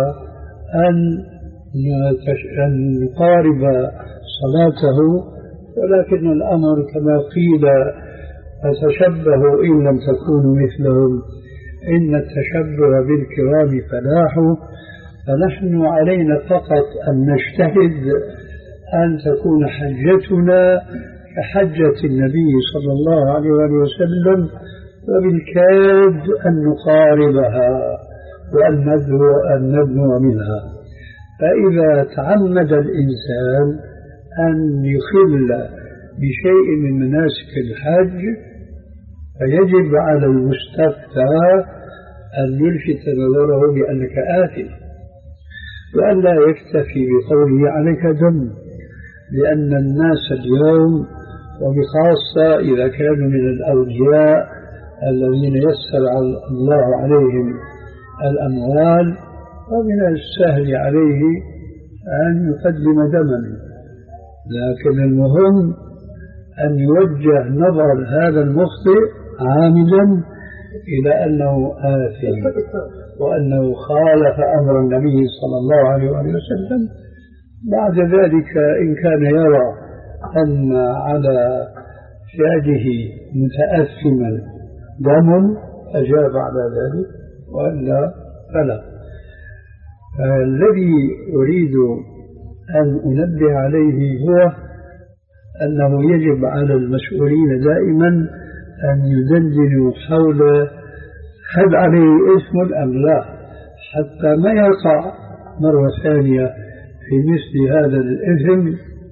أن نقارب صلاته، ولكن الأمر كما قيل فتشبهوا إن لم تكونوا مثلهم إن التشبه بالكرام فلاح. فنحن علينا فقط أن نجتهد أن تكون حجتنا كحجة النبي صلى الله عليه وسلم، وبالكاد أن نقاربها وأن ندنو أن ندنو منها. فإذا تعمد الإنسان أن يخل بشيء من مناسك الحج فيجب على المستفتى أن يلفت نظره بأنك آثم، وأن لا يكتفي بقوله عليك دم، لأن الناس اليوم وبخاصة إذا كانوا من الأولياء الذين يسر الله عليهم الأموال ومن السهل عليه أن يقدم دما، لكن المهم أن يوجه نظر هذا المخطئ عاملا إلى أنه آثم وأنه خالف أمر النبي صلى الله عليه وسلم. بعد ذلك إن كان يرى أن على شاده متأثما دم أجاب على ذلك، وإلا فلا. الذي أريد أن أنبه عليه هو أنه يجب على المسؤولين دائما أن يدندنوا حول هل عليه إثم أم لا، حتى ما يقع مرة ثانية في مثل هذا الإثم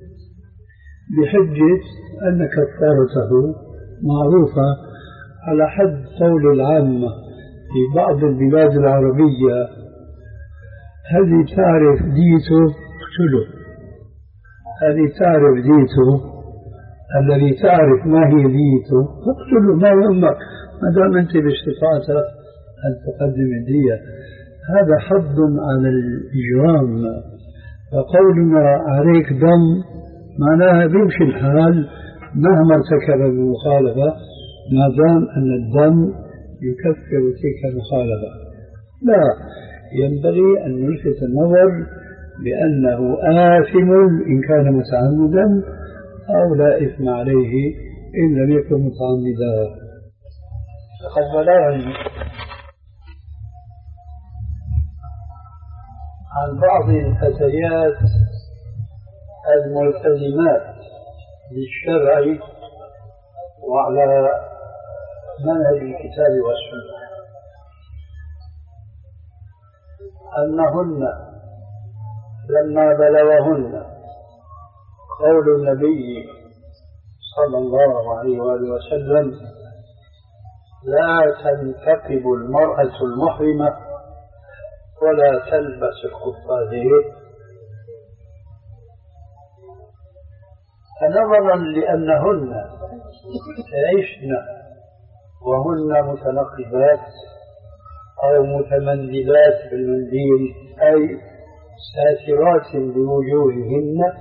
بحجة أن كفارته معروفة على حد قول العامة في بعض البلاد العربية: هذه تعرف ديته اقتله، هذه تعرف ديته الذي تعرف ما هي ديته فاقتله ما يهمك ما دام أنت باستطاعتك أن تقدم الدية. هذا حد على الإجرام. فقولنا عليك دم معناها بيمشي الحال مهما ارتكب المخالفة ما دام أن الدم يكفر تلك المخالفة. لا، ينبغي أن نلفت النظر بأنه آثم إن كان متعمدا أو لا إثم عليه إن لم يكن متعمدا. فقد بلغني عن بعض الفتيات الملتزمات بالشرع وعلى منهج الكتاب والسنة أنهن لما بلغهن قول النبي صلى الله عليه وآله وسلم لا تنتقب المرأة المحرمة ولا تلبس الخفازين، فنظرا لأنهن عشن وهن متنقبات أو متمندلات بالمنديل أي ساترات بوجوههن،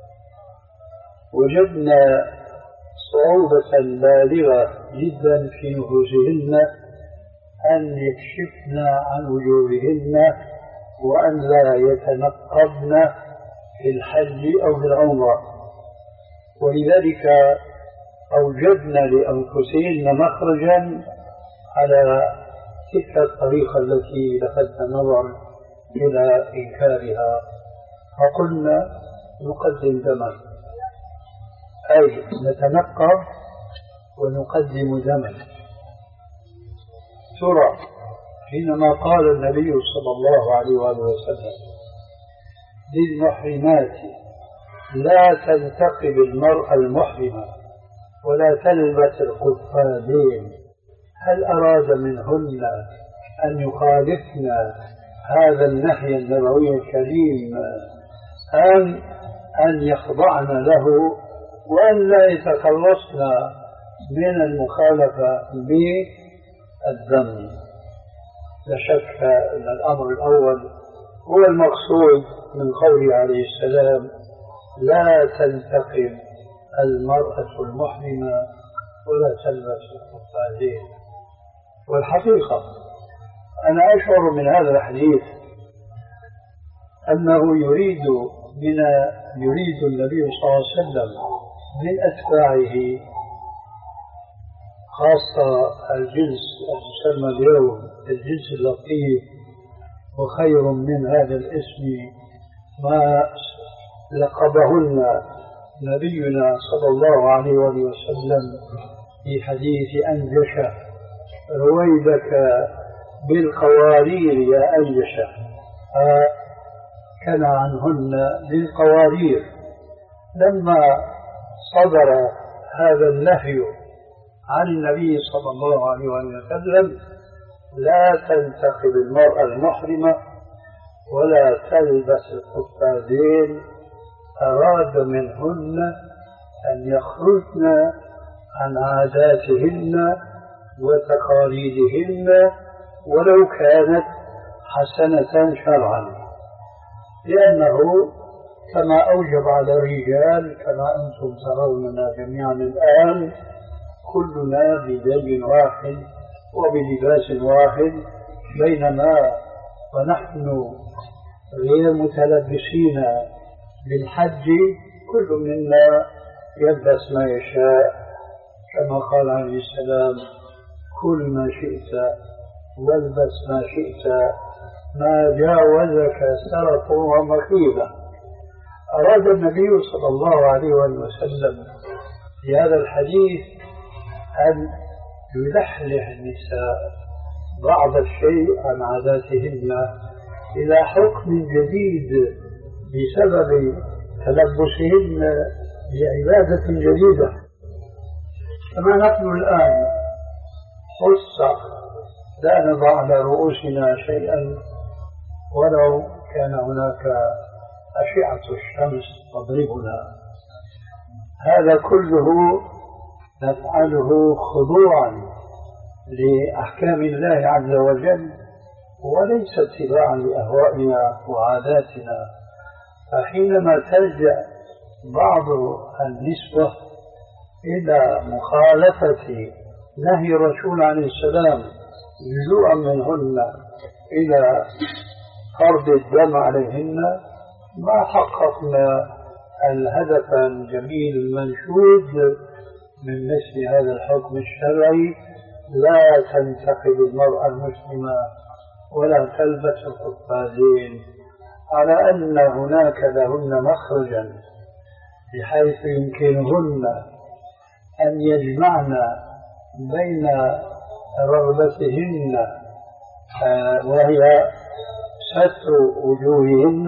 وجدنا صعوبة بالغة جدا في نفوسهن أن يكشفن عن وجوههن وأن لا يتنقبن في الحج أو في العمرة، ولذلك أوجدنا لأنفسهن مخرجا على تلك الطريقة التي لفتنا النظر إلى إنكارها، فقلنا نقدم دما أي نتنقب ونقدم دما. ترى حينما قال النبي صلى الله عليه وآله وسلم للمحرمات لا تنتقب المرأة المحرمة ولا تلبس الخفازين، هل أراد منهن أن يخالفن هذا النهي النبوي الكريم أم أن يخضعن له وأن لا يتخلصن من المخالفة بالذم؟ لا شك أن الأمر الأول هو المقصود من قوله عليه السلام لا تنتقب المرأة المحرمة ولا تلبس الخفازين. والحقيقة أنا أشعر من هذا الحديث أنه يريد من يريد النبي صلى الله عليه وسلم من أتباعه خاصة الجنس المسمى اليوم الجنس اللطيف، وخير من هذا الاسم ما لقبهن نبينا صلى الله عليه وسلم في حديث أنجشة رويدك بالقوارير يا أنجشة، كان عنهن بالقوارير. لما صدر هذا النهي عن النبي صلى الله عليه وسلم لا تنتقب المرأة المحرمة ولا تلبس الخفازين، أراد منهن أن يخرجن عن عاداتهن وتقاليدهن ولو كانت حسنة شرعا، لأنه كما أوجب على الرجال كما أنتم تروننا جميعا الآن كلنا بدين واحد وبلباس واحد، بينما ونحن غير متلبسين بالحج كل منا يلبس ما يشاء، كما قال عليه السلام كل ما شئت والبس ما شئت ما جاوزك سرف ومخيبة. أراد النبي صلى الله عليه وسلم في هذا الحديث أن يلحلح النساء بعض الشيء عن عاداتهن إلى حكم جديد بسبب تلبسهن بعبادة جديدة. كما نحن الآن خص لا نضع على رؤوسنا شيئا ولو كان هناك أشعة الشمس تضربنا، هذا كله نفعله خضوعا لأحكام الله عز وجل وليس اتباعا لأهوائنا وعاداتنا. فحينما تلجأ بعض النسوة إلى مخالفة نهي الرسول عليه السلام لجوءا منهن إلى فرض الدم عليهن ما حققنا الهدف الجميل المنشود من مثل هذا الحكم الشرعي: لا تنتقد المرأة المسلمة ولا تلبس القفازين، على أن هناك لهن مخرجا بحيث يمكنهن أن يجمعن بين رغبتهن وهي ستر وجوههن،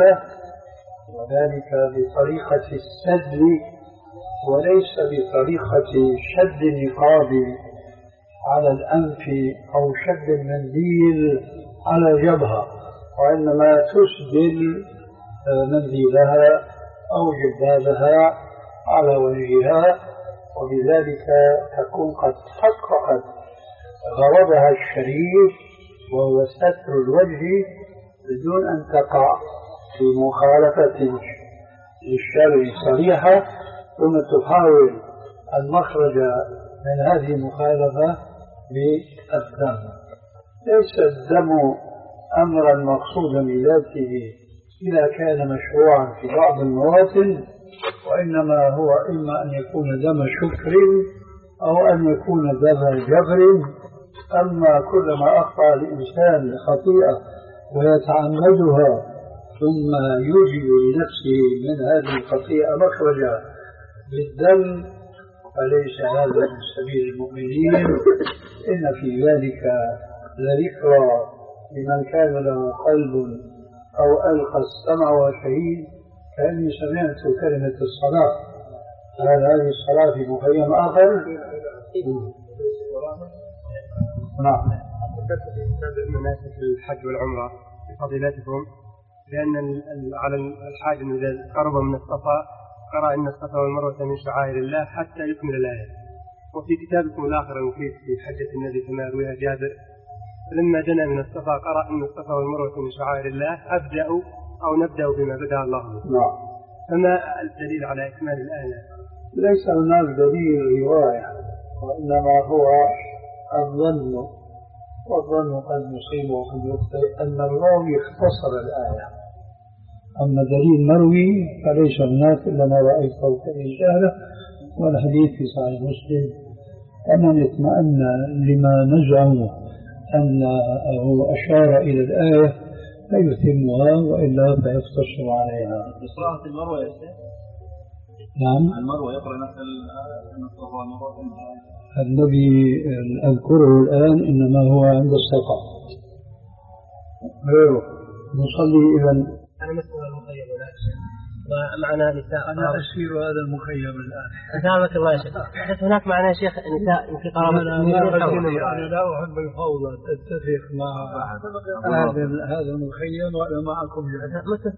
وذلك بطريقة السدل وليس بطريقة شد النقاب على الأنف أو شد المنديل على الجبهة، وإنما تسدل منديلها أو جبابها على وجهها، وبذلك تكون قد حققت غرضها الشريف وهو ستر الوجه بدون أن تقع في مخالفة للشرع صريحة، ثم تحاول المخرج من هذه المخالفة بالدم. ليس الدم أمرا مقصودا لذاته إذا كان مشروعا في بعض المواطن، وإنما هو إما أن يكون دم شكر أو أن يكون دم جبر. أما كلما أخطأ الإنسان خطيئة ويتعمدها ثم يوجد لنفسه من هذه الخطيئة مخرجا بالدم فليس هذا من سبيل المؤمنين. إن في ذلك لذكرى لمن كان له قلب أو ألقى السمع وشهيد. كأني سمعت كلمة الصلاة. هل هذه الصلاة في مخيم آخر؟ نعم. ذكرت في مناسك الحج والعمرة بفضيلتكم لأن على الحاج إذا قرب من الصفا قرأ إن الصفا والمروة من شعائر الله حتى يكمل الآية. وفي كتابكم الآخر المفيد في حجة النبي كما رويها جابر فلما دنا من الصفا قرأ إن الصفا والمروة من شعائر الله أبدأ أو نبدأ بما بدأ الله. نعم. فما الدليل على إكمال الآية؟ ليس هناك دليل رواية وإنما هو الظن، والظن قد يصيب وقد يخطئ، أن الراوي اختصر الآية. أما دليل مروي فليس هناك إلا ما رأيته كالرجالة، والحديث في صحيح مسلم. فمن اطمأن لما نزعم أنه أشار إلى الآية فيتمها وإلا فيقتصر عليها. قراءة المروة يا شيخ؟ نعم. المروة يقرأ نفس الصفا والمروة. الذي أذكره الآن إنما هو عند الصفا غيره. نصلي إذا. أنا مسؤول المخيم الآن ومعنا نساء. أنا أسير هذا المخيم الآن. أسامك الله يا شيخ. بس هناك معنا يا شيخ نساء في قرابة. أنا لا أحب الفوضى، أتفق مع هذا هذا المخيم وأنا معكم جميعا.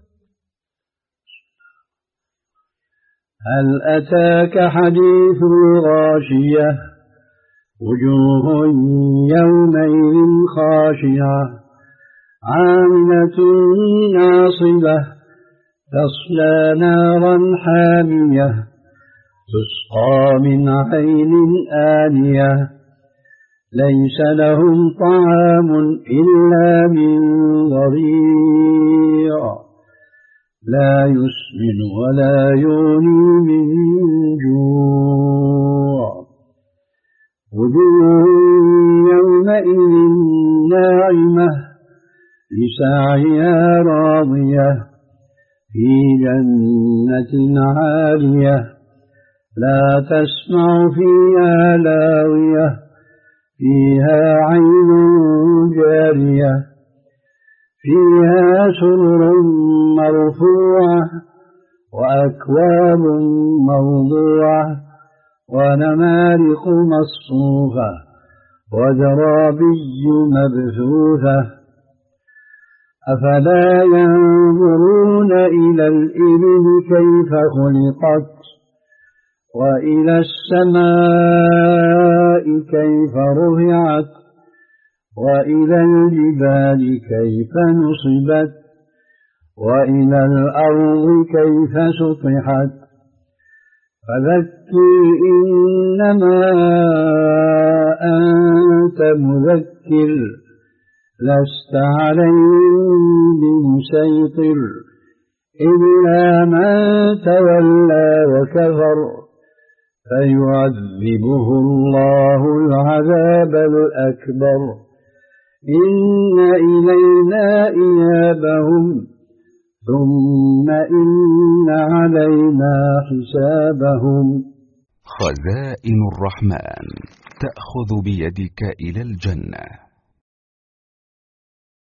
هل أتاك حديث الغاشية وجوه يومئذ خاشعة عاملة ناصبة تصلى نارا حامية تسقى من عين آنية ليس لهم طعام إلا من ضريع لا يسمن ولا يغني من جوع وجوه يومئذ ناعمة لسعيها راضية في جنة عالية لا تسمع فيها لاغية فيها عين جارية فيها سرر مرفوعة وأكواب موضوعة ونمارق مصفوفة وزرابي مبثوثة أفلا ينظرون إلى الإبل كيف خلقت وإلى السماء كيف رفعت وإلى الجبال كيف نصبت وإلى الأرض كيف سطحت فذكر إنما أنت مذكر لست عليهم بمسيطر إلا من تولى وكفر فيعذبه الله العذاب الأكبر إن إلينا إيابهم ثم إن علينا حسابهم. خزائن الرحمن تأخذ بيدك إلى الجنة.